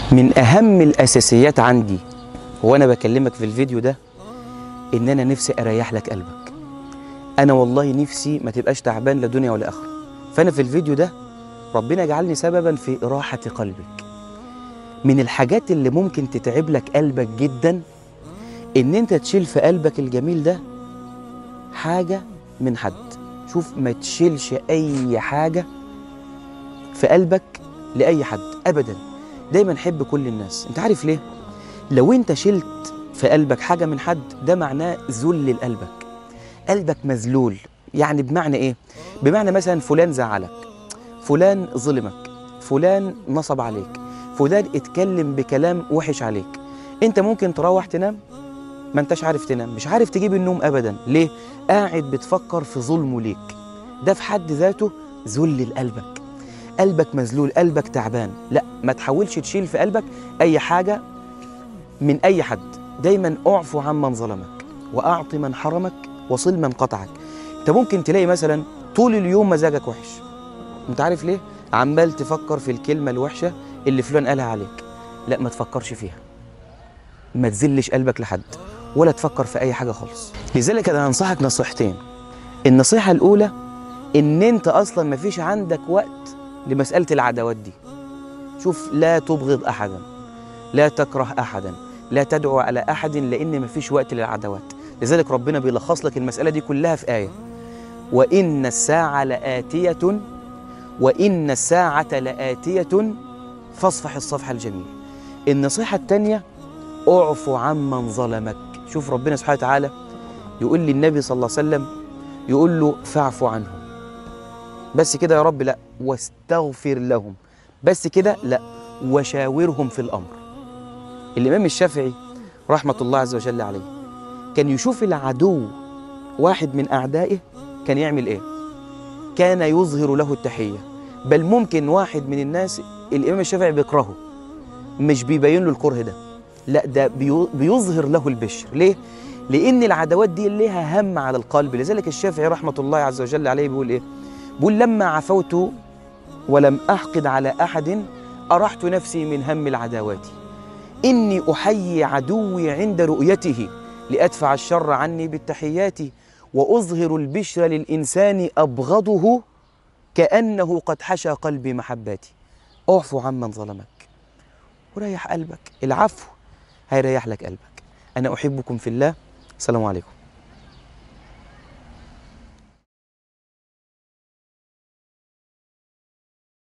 من أهم الأساسيات عندي وأنا بكلمك في الفيديو ده إن أنا نفسي أريح لك قلبك. أنا والله نفسي ما تبقاش تعبان لا دنيا ولا آخرة. فأنا في الفيديو ده ربنا جعلني سببا في راحة قلبك. من الحاجات اللي ممكن تتعب لك قلبك جدا إن أنت تشيل في قلبك الجميل ده حاجة من حد. شوف، ما تشيلش أي حاجة في قلبك لأي حد أبدا. دايما حب كل الناس. أنت عارف ليه؟ لو أنت شلت في قلبك حاجة من حد ده معناه ذل لقلبك. قلبك مذلول. يعني بمعنى إيه؟ بمعنى مثلا فلان زعلك، فلان ظلمك، فلان نصب عليك، فلان اتكلم بكلام وحش عليك. أنت ممكن تروح تنام ما انتش عارف تنام، مش عارف تجيب النوم أبدا. ليه؟ قاعد بتفكر في ظلمه ليك. ده في حد ذاته ذل لقلبك. قلبك مذلول، قلبك تعبان. لا، ما تحاولش تشيل في قلبك أي حاجة من أي حد. دايما اعفو عمن ظلمك وأعط من حرمك وصل من قطعك. انت ممكن تلاقي مثلا طول اليوم مزاجك وحش. انت عارف ليه؟ عمال تفكر في الكلمة الوحشة اللي فلان قالها عليك. لا، ما تفكرش فيها. ما تذلش قلبك لحد ولا تفكر في أي حاجة خالص. لذلك أنا أنصحك نصيحتين. النصيحة الأولى إن أنت أصلا ما فيش عندك وقت لمسألة العداوات دي. شوف، لا تبغض أحدا، لا تكره أحدا، لا تدعو على أحد، لأن ما فيش وقت للعداوات. لذلك ربنا بيلخص لك المسألة دي كلها في آية: وإن الساعة لآتية، وإن الساعة لآتية فاصفح الصفح الجميل. النصيحة الثانية: اعفو عمن ظلمك. شوف، ربنا سبحانه وتعالى يقول للنبي صلى الله عليه وسلم، يقول له فاعفو عنهم. بس كده يا رب؟ لا. واستغفر لهم. بس كده؟ لا. وشاورهم في الأمر. الإمام الشافعي رحمة الله عز وجل عليه كان يشوف العدو واحد من أعدائه كان يعمل إيه؟ كان يظهر له التحية. بل ممكن واحد من الناس الإمام الشافعي بيكرهه، مش بيبين له الكره ده، لا، ده بيظهر له البشر. ليه؟ لأن العداوات دي لها هم على القلب. لذلك الشافعي رحمة الله عز وجل عليه بيقول إيه؟ بيقول: لما عفوت ولم أحقد على أحد أرحت نفسي من هم العداوات. إني أحيي عدوي عند رؤيته لأدفع الشر عني بالتحيات، وأظهر البشر للإنسان أبغضه كأنه قد حشى قلبي محباتي. اعفو عمن ظلمك وريح قلبك. العفو هيريح لك قلبك. أنا أحبكم في الله. السلام عليكم.